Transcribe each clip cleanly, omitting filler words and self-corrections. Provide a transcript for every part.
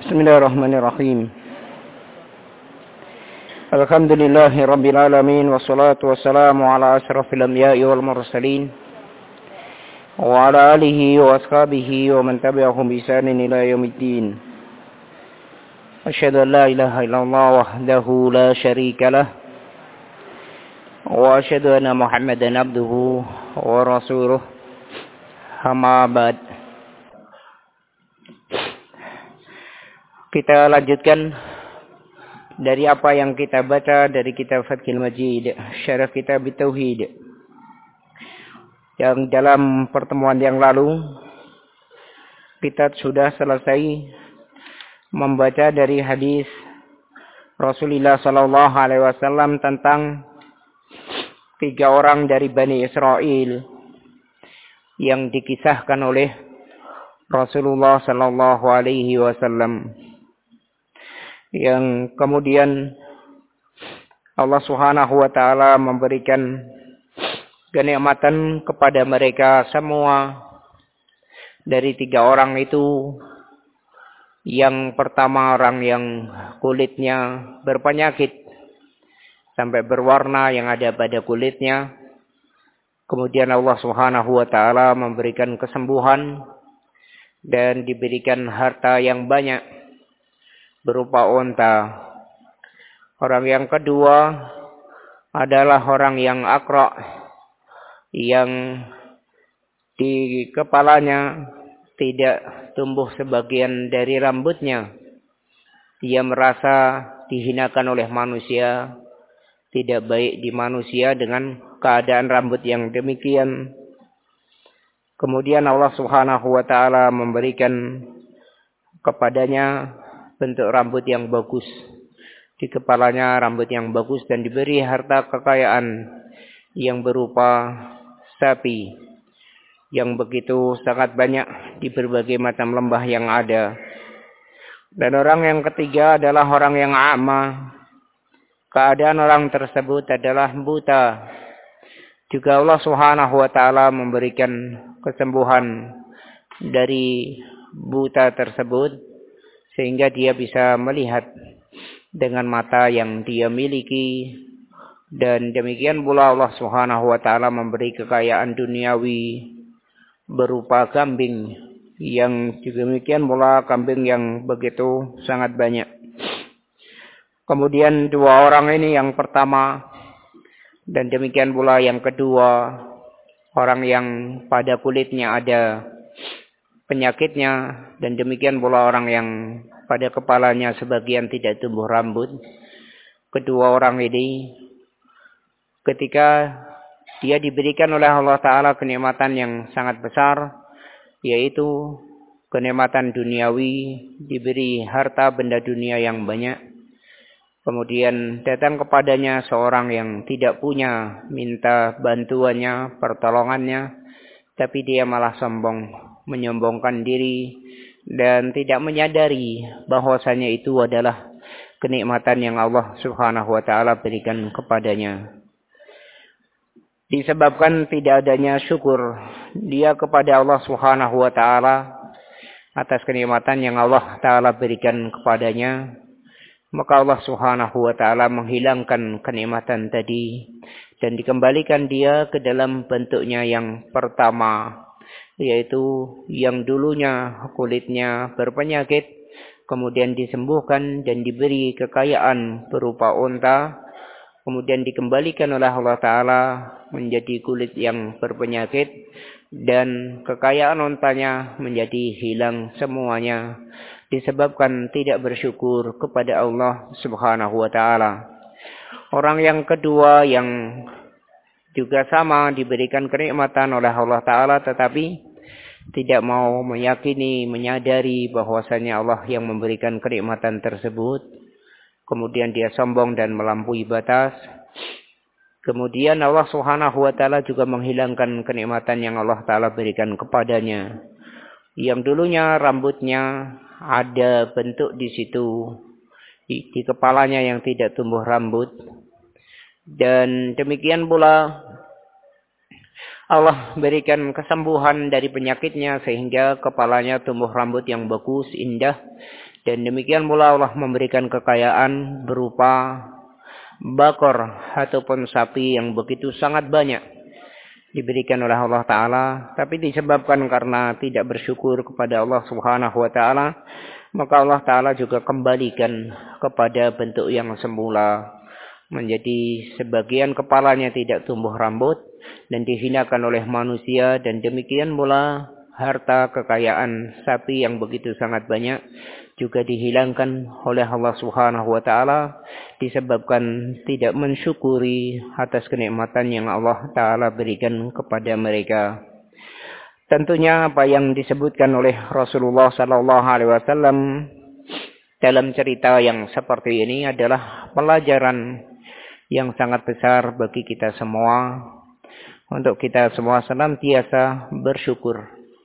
Bismillahirrahmanirrahim. Alhamdulillahi rabbil alamin, wassalatu wassalamu ala asyrafil anbiya'i wal mursalin wa ala alihi wa ashabihi wa man tabi'ahum bi ihsanin ila yaumiddin. Asyhadu an la ilaha illallah wahdahu la syarika lah wa asyhadu anna Muhammadan abduhu wa rasuluh. Amma ba'd. Kita lanjutkan dari apa yang kita baca dari kitab Fathul Majid, syarah kitab Tauhid. Yang dalam pertemuan yang lalu kita sudah selesai membaca dari hadis Rasulullah sallallahu alaihi wasallam tentang 3 orang dari Bani Israel yang dikisahkan oleh Rasulullah sallallahu alaihi wasallam, yang kemudian Allah Subhanahu wa taala memberikan kenikmatan kepada mereka semua. Dari 3 orang itu, yang pertama orang yang kulitnya berpenyakit sampai berwarna yang ada pada kulitnya. Kemudian Allah Subhanahu wa taala memberikan kesembuhan dan diberikan harta yang banyak berupa unta. Orang yang kedua adalah orang yang akra, yang di kepalanya tidak tumbuh sebagian dari rambutnya. Dia merasa dihinakan oleh manusia, tidak baik di manusia dengan keadaan rambut yang demikian. Kemudian Allah Subhanahu wa taala memberikan kepadanya bentuk rambut yang bagus. Di kepalanya rambut yang bagus dan diberi harta kekayaan yang berupa sapi yang begitu sangat banyak di berbagai macam lembah yang ada. Dan orang yang ketiga adalah orang yang a'ma. Keadaan orang tersebut adalah buta. Juga Allah Subhanahu wa taala memberikan kesembuhan dari buta tersebut sehingga dia bisa melihat dengan mata yang dia miliki. Dan demikian pula Allah Subhanahu wa taala memberi kekayaan duniawi berupa kambing, yang demikian pula kambing yang begitu sangat banyak. Kemudian 2 orang ini, yang pertama dan demikian pula yang kedua, orang yang pada kulitnya ada penyakitnya, dan demikian pula orang yang pada kepalanya sebagian tidak tumbuh rambut. Kedua orang ini, ketika dia diberikan oleh Allah Ta'ala kenikmatan yang sangat besar, yaitu kenikmatan duniawi, diberi harta benda dunia yang banyak. Kemudian datang kepadanya seorang yang tidak punya, minta bantuannya, pertolongannya, tapi dia malah sombong, menyombongkan diri dan tidak menyadari bahwasanya itu adalah kenikmatan yang Allah Subhanahu wa taala berikan kepadanya. Disebabkan tidak adanya syukur dia kepada Allah Subhanahu wa taala atas kenikmatan yang Allah taala berikan kepadanya, maka Allah Subhanahu wa taala menghilangkan kenikmatan tadi dan dikembalikan dia ke dalam bentuknya yang pertama, yaitu yang dulunya kulitnya berpenyakit, kemudian disembuhkan dan diberi kekayaan berupa unta, kemudian dikembalikan oleh Allah Ta'ala menjadi kulit yang berpenyakit, dan kekayaan untanya menjadi hilang semuanya, disebabkan tidak bersyukur kepada Allah Subhanahu wa Ta'ala. Orang yang kedua yang juga sama diberikan kenikmatan oleh Allah Ta'ala, tetapi tidak mau meyakini, menyadari bahwasanya Allah yang memberikan kenikmatan tersebut. Kemudian dia sombong dan melampaui batas. Kemudian Allah Subhanahu wa taala juga menghilangkan kenikmatan yang Allah Ta'ala berikan kepadanya. Yang dulunya rambutnya ada bentuk di situ, di kepalanya yang tidak tumbuh rambut. Dan demikian pula Allah berikan kesembuhan dari penyakitnya sehingga kepalanya tumbuh rambut yang bagus, indah. Dan demikian pula Allah memberikan kekayaan berupa bakor ataupun sapi yang begitu sangat banyak diberikan oleh Allah Ta'ala. Tapi disebabkan karena tidak bersyukur kepada Allah Subhanahu Wa Ta'ala, maka Allah Ta'ala juga kembalikan kepada bentuk yang semula. Menjadi sebagian kepalanya tidak tumbuh rambut dan dihinakan oleh manusia, dan demikian pula harta kekayaan sapi yang begitu sangat banyak juga dihilangkan oleh Allah Subhanahu wa taala disebabkan tidak mensyukuri atas kenikmatan yang Allah taala berikan kepada mereka. Tentunya apa yang disebutkan oleh Rasulullah sallallahu alaihi wasallam dalam cerita yang seperti ini adalah pelajaran yang sangat besar bagi kita semua, untuk kita semua senantiasa bersyukur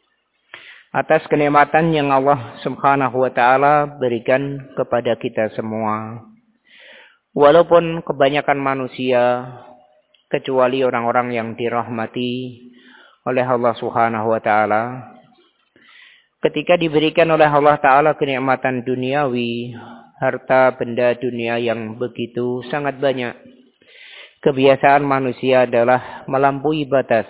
atas kenikmatan yang Allah Subhanahu wa taala berikan kepada kita semua. Walaupun kebanyakan manusia, kecuali orang-orang yang dirahmati oleh Allah Subhanahu wa taala, ketika diberikan oleh Allah taala kenikmatan duniawi, harta benda dunia yang begitu sangat banyak, kebiasaan manusia adalah melampaui batas.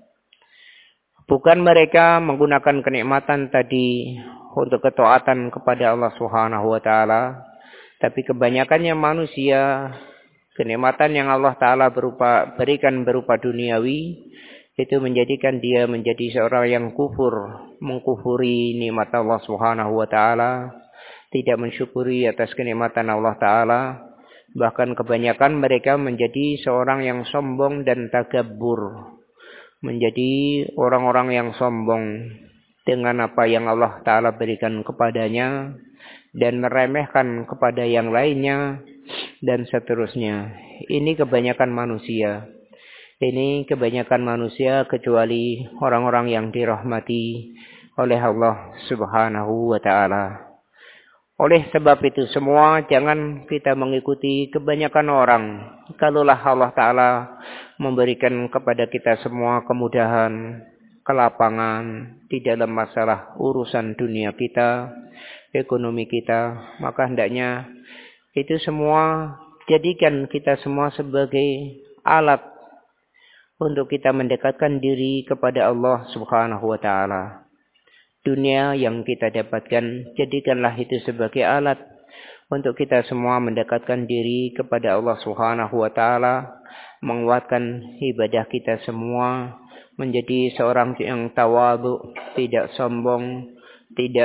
Bukan mereka menggunakan kenikmatan tadi untuk ketaatan kepada Allah Subhanahu wa taala, tapi kebanyakannya manusia kenikmatan yang Allah taala berikan berupa duniawi itu menjadikan dia menjadi seorang yang mengkufuri nikmat Allah Subhanahu wa taala, tidak mensyukuri atas kenikmatan Allah taala. Bahkan kebanyakan mereka menjadi seorang yang sombong dan takabur, menjadi orang-orang yang sombong dengan apa yang Allah taala berikan kepadanya dan meremehkan kepada yang lainnya dan seterusnya. Ini kebanyakan manusia. Ini kebanyakan manusia kecuali orang-orang yang dirahmati oleh Allah Subhanahu wa taala. Oleh sebab itu semua, jangan kita mengikuti kebanyakan orang. Kalaulah Allah Ta'ala memberikan kepada kita semua kemudahan, kelapangan di dalam masalah urusan dunia kita, ekonomi kita, maka hendaknya itu semua jadikan kita semua sebagai alat untuk kita mendekatkan diri kepada Allah Subhanahu wa taala. Dunia yang kita dapatkan, jadikanlah itu sebagai alat untuk kita semua mendekatkan diri kepada Allah Subhanahu wa taala, menguatkan ibadah kita semua, menjadi seorang yang tawadhu, tidak sombong, tidak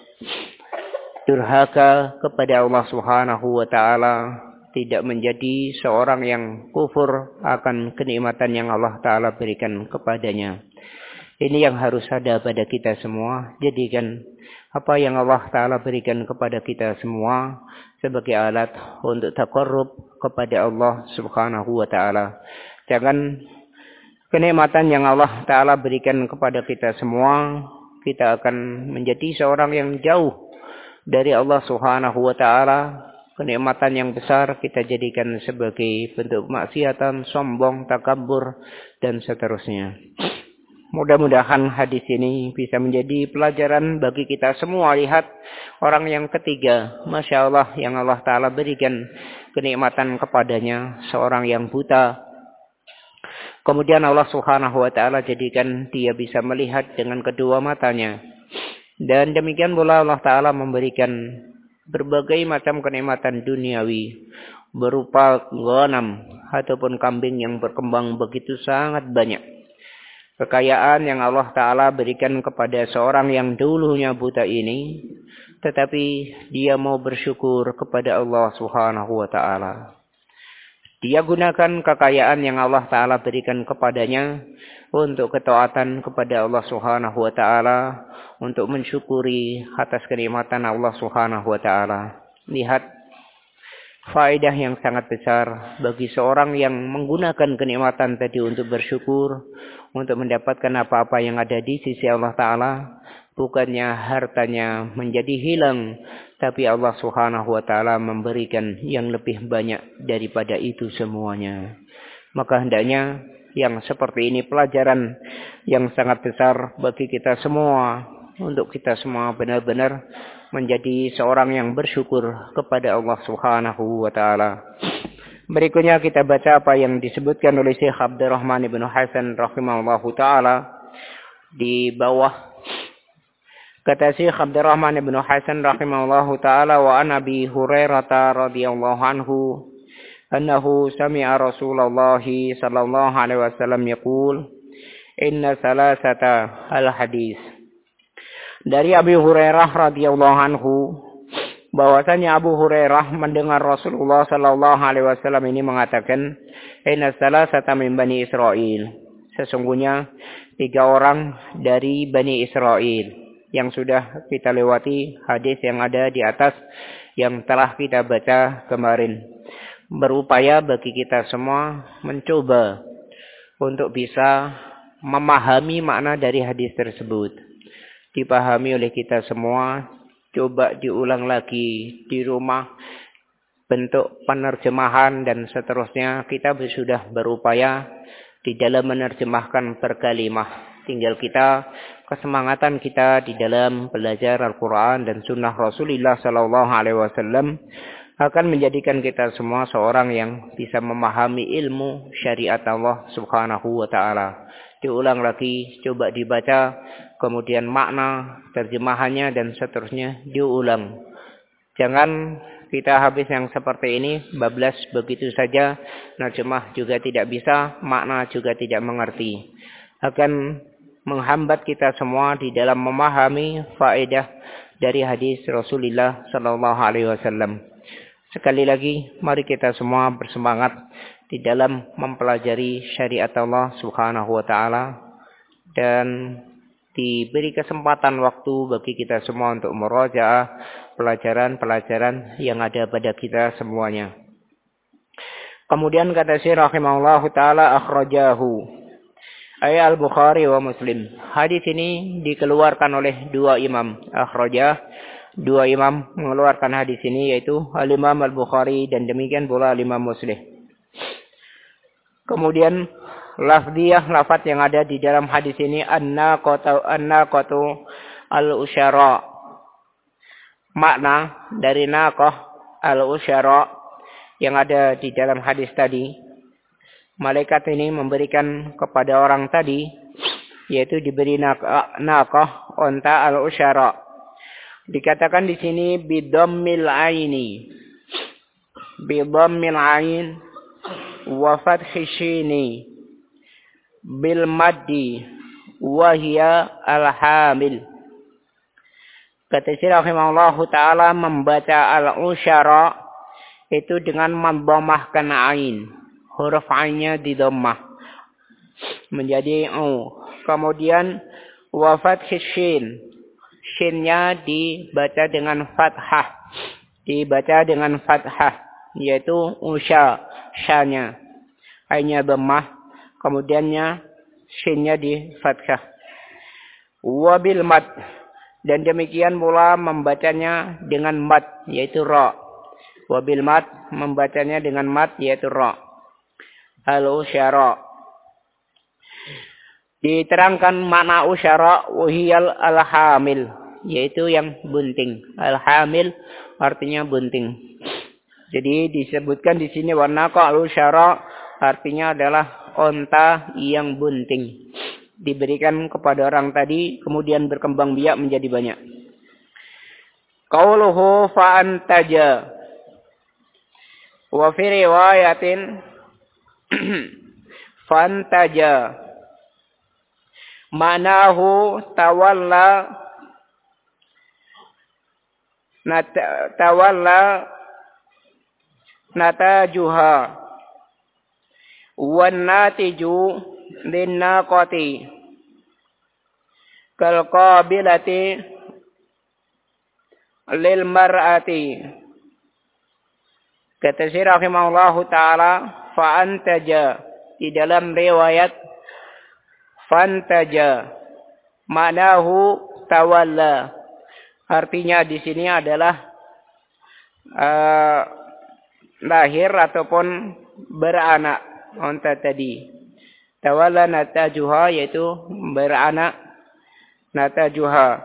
durhaka kepada Allah Subhanahu wa taala, tidak menjadi seorang yang kufur akan kenikmatan yang Allah taala berikan kepadanya. Ini yang harus ada pada kita semua. Jadikan apa yang Allah Ta'ala berikan kepada kita semua sebagai alat untuk taqarrub kepada Allah Subhanahu wa Ta'ala. Jangan kenikmatan yang Allah Ta'ala berikan kepada kita semua, kita akan menjadi seorang yang jauh dari Allah Subhanahu wa Ta'ala. Kenikmatan yang besar kita jadikan sebagai bentuk maksiatan, sombong, takabur, dan seterusnya. Mudah-mudahan hadis ini bisa menjadi pelajaran bagi kita semua. Lihat orang yang ketiga, Masya Allah, yang Allah Ta'ala berikan kenikmatan kepadanya, seorang yang buta. Kemudian Allah Subhanahu wa Ta'ala jadikan dia bisa melihat dengan kedua matanya. Dan demikian pula Allah Ta'ala memberikan berbagai macam kenikmatan duniawi berupa ghanam ataupun kambing yang berkembang begitu sangat banyak. Kekayaan yang Allah Ta'ala berikan kepada seorang yang dulunya buta ini, tetapi dia mau bersyukur kepada Allah Subhanahu wa Ta'ala. Dia gunakan kekayaan yang Allah Ta'ala berikan kepadanya untuk ketaatan kepada Allah Subhanahu wa Ta'ala, untuk mensyukuri atas kenikmatan Allah Subhanahu wa Ta'ala. Lihat faedah yang sangat besar bagi seorang yang menggunakan kenikmatan tadi untuk bersyukur, untuk mendapatkan apa-apa yang ada di sisi Allah Ta'ala. Bukannya hartanya menjadi hilang, tapi Allah Subhanahu wa Ta'ala memberikan yang lebih banyak daripada itu semuanya. Maka hendaknya yang seperti ini, pelajaran yang sangat besar bagi kita semua, untuk kita semua benar-benar menjadi seorang yang bersyukur kepada Allah Subhanahu wa taala. Berikutnya kita baca apa yang disebutkan oleh Syekh Abdurrahman bin Hasan rahimahullahu taala di bawah. Kata Syekh Abdurrahman bin Hasan rahimahullahu taala, wa an Abi Hurairah radhiyallahu anhu annahu sami'a Rasulullah sallallahu alaihi wasallam yaqul inna salasata al-hadis. Dari Abi Hurairah radhiyallahu anhu bahwasanya Abu Hurairah mendengar Rasulullah sallallahu alaihi wasallam ini mengatakan, inna salasata min Bani Israil. Sesungguhnya 3 orang dari Bani Israil, yang sudah kita lewati hadis yang ada di atas yang telah kita baca kemarin. Berupaya bagi kita semua mencoba untuk bisa memahami makna dari hadis tersebut. Dipahami oleh kita semua, coba diulang lagi di rumah, bentuk penerjemahan dan seterusnya. Kita sudah berupaya di dalam menerjemahkan per kalimah. Tinggal kita, kesemangatan kita di dalam belajar Al-Quran dan Sunnah Rasulullah Sallallahu Alaihi Wasallam akan menjadikan kita semua seorang yang bisa memahami ilmu syariat Allah Subhanahu wa taala. Diulang lagi, coba dibaca, kemudian makna, terjemahannya dan seterusnya diulang. Jangan kita habis yang seperti ini, bablas begitu saja, nerjemah juga tidak bisa, makna juga tidak mengerti. Akan menghambat kita semua di dalam memahami faedah dari hadis Rasulullah sallallahu alaihi wasallam. Sekali lagi, mari kita semua bersemangat di dalam mempelajari syariat Allah Subhanahu wa taala dan diberi kesempatan waktu bagi kita semua untuk murajaah pelajaran-pelajaran yang ada pada kita semuanya. Kemudian kata Syekh rahimahullahu taala, akhrajahu ay al-Bukhari wa Muslim. Hadis ini dikeluarkan oleh 2 imam. Akhrajah, 2 imam mengeluarkan hadis ini, yaitu Al-Imam Al-Bukhari dan demikian pula Al-Imam Muslim. Kemudian lafziyah, lafaz yang ada di dalam hadis ini, an-naqatu al-usyara. Makna dari naqah al-usyara yang ada di dalam hadis tadi, malaikat ini memberikan kepada orang tadi, yaitu diberi naqah unta al-usyara. Dikatakan di sini bidammil aini, bidammil ain wa fathi shini bil maddi wa hiya al-hamil. Kata Syekh rahimahullahu taala, membaca al-usyara itu dengan mendhammahkan ain. Huruf ainnya didhammah menjadi u. Kemudian wa fathi shin, shinnya dibaca dengan fathah, yaitu usya, syanya, ainnya dhammah, kemudiannya shinnya di fathah. Wabil mad, dan demikian pula membacanya dengan mad, yaitu ra. Wabil mad, membacanya dengan mad, yaitu ra. Al-usyara. Diterangkan makna usyara, wahiyal al-hamil, yaitu yang bunting. Al-hamil artinya bunting. Jadi disebutkan di sini warna al-usyara artinya adalah unta yang bunting. Diberikan kepada orang tadi, kemudian berkembang biak menjadi banyak. Qauluhu fa'antaja. Wa fi riwayatin fantaja. Manahu tawalla natajuha wan natiju linnaqati kal qabilati lil mar'ati. Kata Syekh rahimahullahu taala, fa antaja, di dalam riwayat fantaja, manahu tawalla, artinya di sini adalah lahir ataupun beranak unta tadi. Tawalla natajuha yaitu beranak natajuha.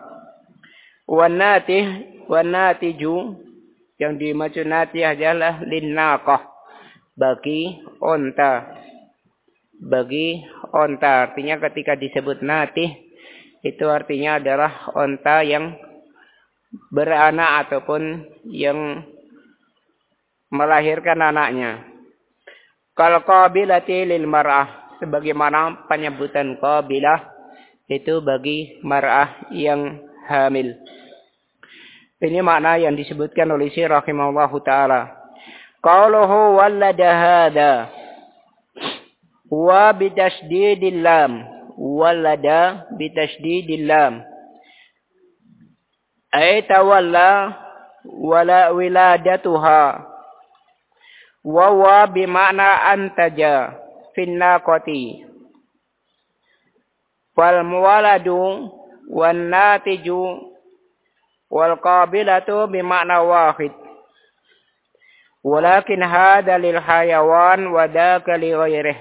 Wanatiju yang dimaksud natih adalah linnaqah bagi onta. Bagi onta artinya ketika disebut natih itu artinya adalah onta yang beranak ataupun yang melahirkan anaknya. Kal qabilati lil mar'ah sebagaimana penyebutan qabilah itu bagi mar'ah yang hamil. Ini makna yang disebutkan oleh Syekh rahimahullahu taala. Qauluhu wallada hadza wa bitasydidil lam. Wallada bitasydidil lam. Ay tawalla wala wiladatuha. Wa bimakna antaja fin naqati. Fal muwaladu wan natiju wal qabilatu bimakna wahid. Walakin hadha lil hayawan wa daka li ghairih.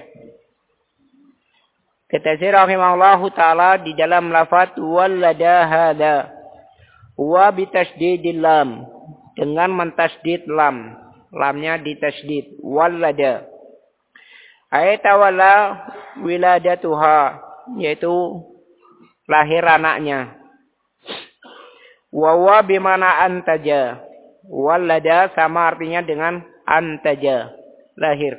Kata Syekh rahimahullahu taala di dalam lafaz wallada hadha wa bitasydidil lam dengan mentasydid lam. Lamnya ditasydid wallada. Ayata wala wiladatuha yaitu lahir anaknya. Wawa bimana antaja. Wallada sama artinya dengan antaja. Lahir.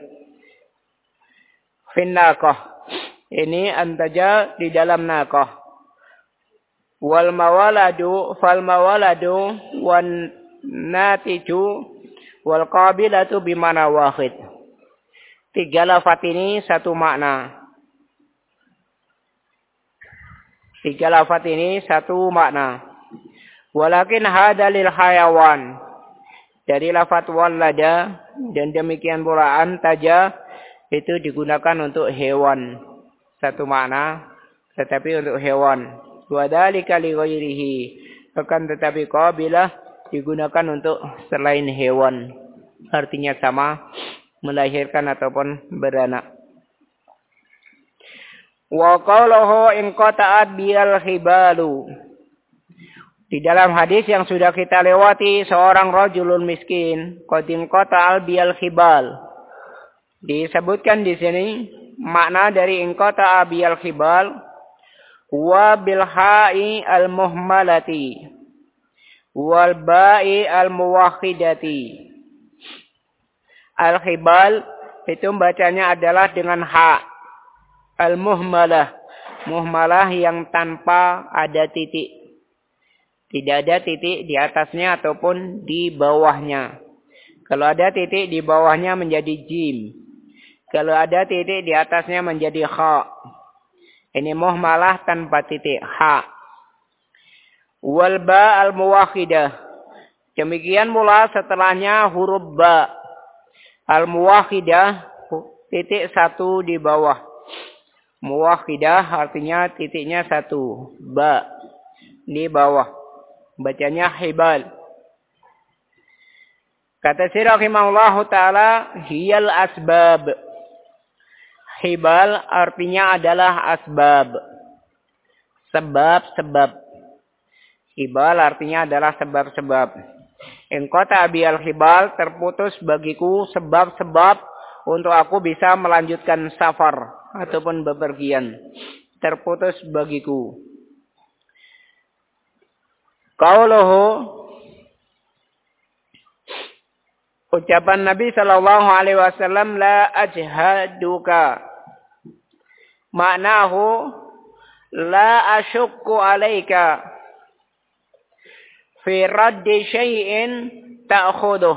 Fin naqah. Ini antaja di dalam naqah. Wal mawaladu fal mawaladu wan natiju wal qabilatu bimana wahid. Tiga lafaz ini satu makna. Tiga lafaz ini satu makna. Walakin hada lil hayawan. Dari lafaz wallada dan demikian pula antaja itu digunakan untuk hewan. Satu makna tetapi untuk hewan. Wa dzalika li ghairihi. Akan tetapi qabilah digunakan untuk selain hewan. Artinya sama melahirkan ataupun beranak. Wa qawluhu in qata'at bil khibalu. Di dalam hadis yang sudah kita lewati, seorang rajulun miskin, qadin qata'al bil khibal. Disebutkan di sini makna dari in qata'a bil khibal wa bil ha'i al muhmalati wal ba'i al muwahhidati. Al khibal itu bacanya adalah dengan ha. Al muhmalah, muhmalah yang tanpa ada titik. Tidak ada titik di atasnya ataupun di bawahnya. Kalau ada titik di bawahnya menjadi jim. Kalau ada titik di atasnya menjadi kha. Ini muhmalah tanpa titik ha. Wal ba al muwahhidah. Demikian pula setelahnya huruf ba. Al muwahhidah titik satu di bawah. Muwahhidah artinya titiknya satu. Ba di bawah. Bacanya hibal. Kata Syekh rahimahullahu taala, hiyal asbab. Hibal artinya adalah asbab. Sebab-sebab. Hibal artinya adalah sebab-sebab. In qata bil hibal terputus bagiku sebab-sebab untuk aku bisa melanjutkan safar ataupun bepergian. Terputus bagiku. Qauluhu ucapan Nabi sallallahu alaihi wasallam la ajhaduka. Maknahu la asyukku alaika fi raddi syai'in ta'khudu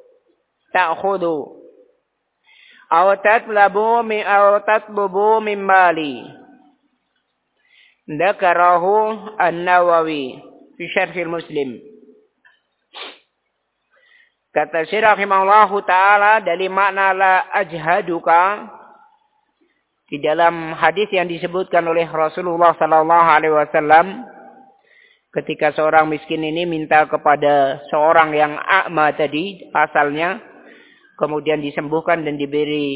aw tatlubu min mali. Dzakarahu An-Nawawi fi Syarhil Muslim. Kata Syekh rahimahullahu taala dari makna la ajhaduka di dalam hadis yang disebutkan oleh Rasulullah sallallahu alaihi wasallam ketika seorang miskin ini minta kepada seorang yang a'ma tadi asalnya kemudian disembuhkan dan diberi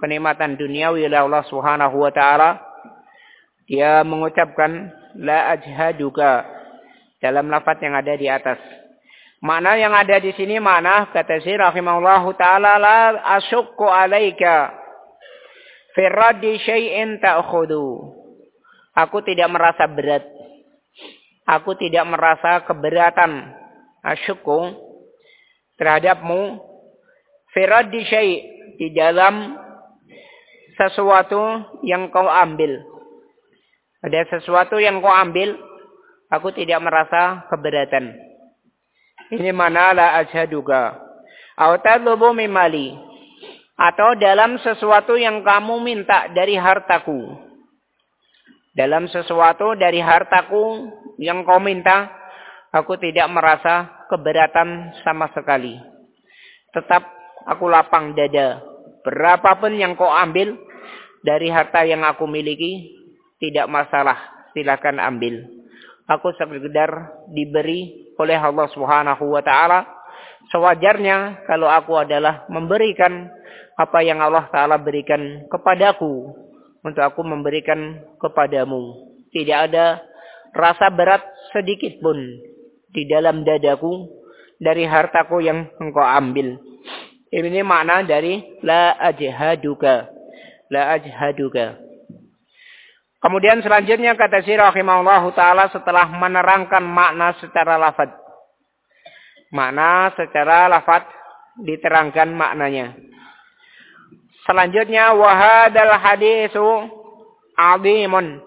kenikmatan duniawi oleh Allah Subhanahu wa taala, dia mengucapkan la ajhaduka dalam lafaz yang ada di atas. Makna yang ada di sini makna kata Syekh rahimahullahu taala la asyukku alaika fi raddi syai'in ta'khudhu. Aku tidak merasa berat. Aku tidak merasa keberatan asyukku terhadapmu fi raddi syai' di dalam sesuatu yang kau ambil. Ada sesuatu yang kau ambil, aku tidak merasa keberatan. Ini mana la ajhaduka. Au tadlubu mimali. Atau dalam sesuatu yang kamu minta dari hartaku. Dalam sesuatu dari hartaku yang kau minta, aku tidak merasa keberatan sama sekali. Tetap aku lapang dada. Berapapun yang kau ambil dari harta yang aku miliki, tidak masalah, silakan ambil. Aku sekedar diberi oleh Allah Subhanahu wa taala. Sewajarnya kalau aku adalah memberikan apa yang Allah taala berikan kepadaku untuk aku memberikan kepadamu. Tidak ada rasa berat sedikit pun di dalam dadaku dari hartaku yang engkau ambil. Ini makna dari la ajhaduka. La ajhaduka. Kemudian selanjutnya kata Syekh rahimahullahu taala setelah menerangkan makna secara lafaz. Makna secara lafaz diterangkan maknanya. Selanjutnya wa hadzal hadisu 'azimun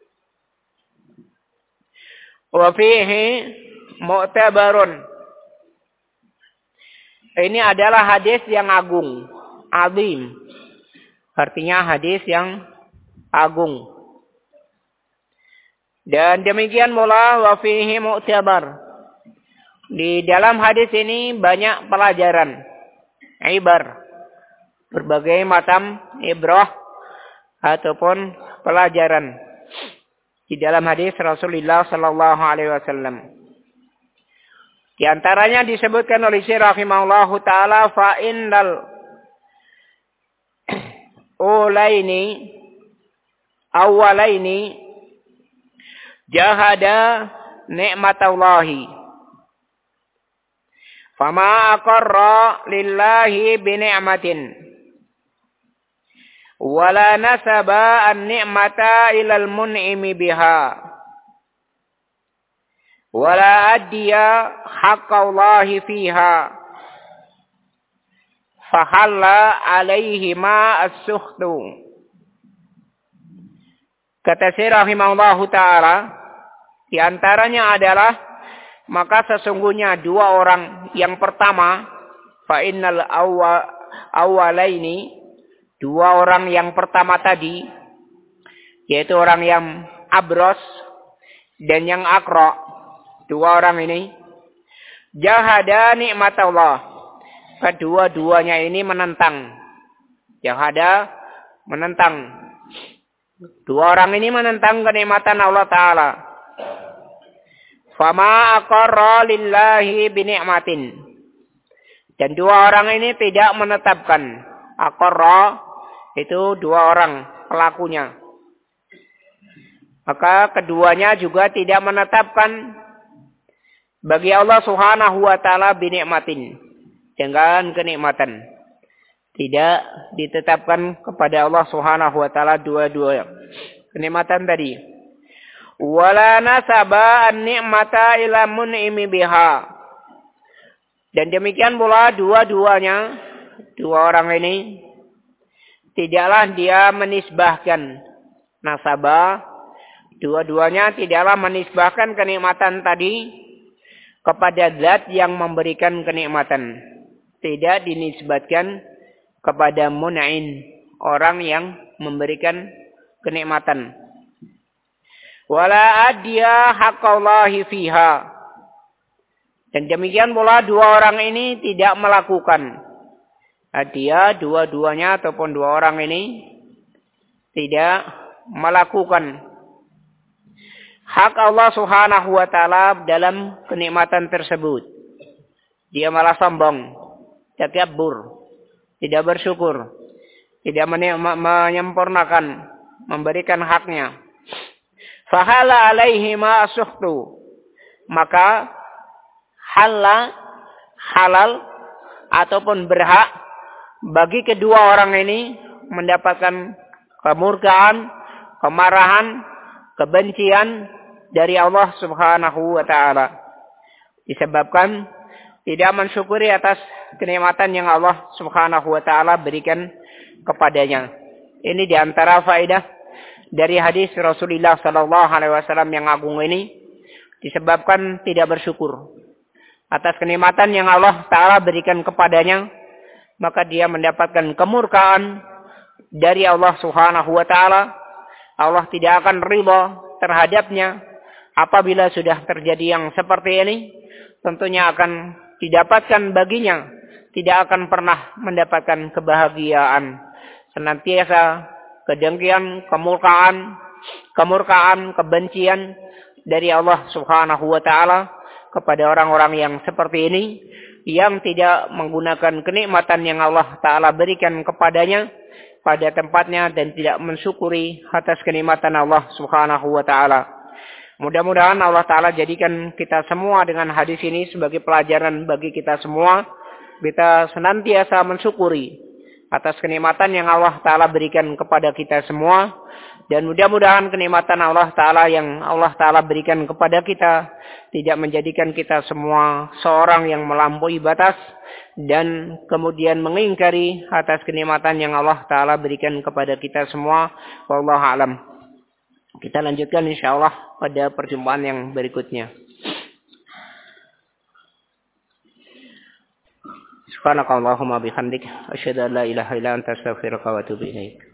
wa fihi mu'tabarun. Ini adalah hadis yang agung, azim. Artinya hadis yang agung. Dan demikian pula wa fihi mu'tabar. Di dalam hadis ini banyak pelajaran, ibar, berbagai macam ibrah ataupun pelajaran di dalam hadis Rasulullah sallallahu alaihi wasallam. Di antaranya disebutkan oleh Syekh rahimahullahu taala fa innal awwalaini jahada ni'matallahi fama aqarra lillahi bi ni'matin wala nasaba an-ni'mata ilal mun'imi biha wala addiya haqqallahi fiha fahalla alaihi ma as-sukhtu. Kata Syekh rahimahullahu taala, di antaranya adalah maka sesungguhnya dua orang yang pertama fa innal awwalaini, dua orang yang pertama tadi, yaitu orang yang abros dan yang akra. Dua orang ini jahada nikmatullah. Kedua-duanya ini menentang. Jahada menentang. Dua orang ini menentang kenikmatan Allah Ta'ala. Fama aqarra lillahi binikmatin. Dan dua orang ini tidak menetapkan. Aqarra itu dua orang pelakunya. Maka keduanya juga tidak menetapkan bagi Allah Subhanahu wa taala binikmatin, dengan kenikmatan. Tidak ditetapkan kepada Allah Subhanahu wa taala dua-dua kenikmatan tadi. Wala nasaba an-ni'mata ila mun'imi biha. Dan demikian pula dua-duanya, dua orang ini tidaklah dia menisbahkan nasabah, dua-duanya tidaklah menisbahkan kenikmatan tadi kepada zat yang memberikan kenikmatan. Tidak dinisbatkan kepada mun'in, orang yang memberikan kenikmatan. Wala addiya haqqallahi fiha. Dan demikian pula dua orang ini tidak melakukan. Addiya, dua-duanya ataupun dua orang ini tidak melakukan hak Allah Subhanahu wa taala dalam kenikmatan tersebut. Dia malah sombong, takabur, tidak bersyukur. tidak menyempurnakan, memberikan haknya. Fahala alaihi ma suhtu, maka halal ataupun berhak bagi kedua orang ini mendapatkan kemurkaan, kemarahan, kebencian dari Allah Subhanahu wa taala. Disebabkan tidak mensyukuri atas kenikmatan yang Allah Subhanahu wa taala berikan kepadanya. Ini di antara faedah dari hadis Rasulullah sallallahu alaihi wasallam yang agung ini, disebabkan tidak bersyukur atas kenikmatan yang Allah taala berikan kepadanya, maka dia mendapatkan kemurkaan dari Allah Subhanahu wa taala. Allah tidak akan ridha terhadapnya apabila sudah terjadi yang seperti ini. Tentunya akan didapatkan baginya, tidak akan pernah mendapatkan kebahagiaan. Senantiasa kedengkian, kemurkaan, kebencian dari Allah Subhanahu wa taala kepada orang-orang yang seperti ini, yang tidak menggunakan kenikmatan yang Allah taala berikan kepadanya pada tempatnya dan tidak mensyukuri atas kenikmatan Allah Subhanahu wa taala. Mudah-mudahan Allah Ta'ala jadikan kita semua dengan hadis ini sebagai pelajaran bagi kita semua. Kita senantiasa mensyukuri atas kenikmatan yang Allah Ta'ala berikan kepada kita semua. Dan mudah-mudahan kenikmatan Allah Ta'ala yang Allah Ta'ala berikan kepada kita tidak menjadikan kita semua seorang yang melampaui batas dan kemudian mengingkari atas kenikmatan yang Allah Ta'ala berikan kepada kita semua. Wallahu a'lam. Kita lanjutkan insyaallah pada perjumpaan yang berikutnya. Subhanakallahumma bihamdik asyhadu an la ilaha illa anta astaghfiruka wa atubu ilaik.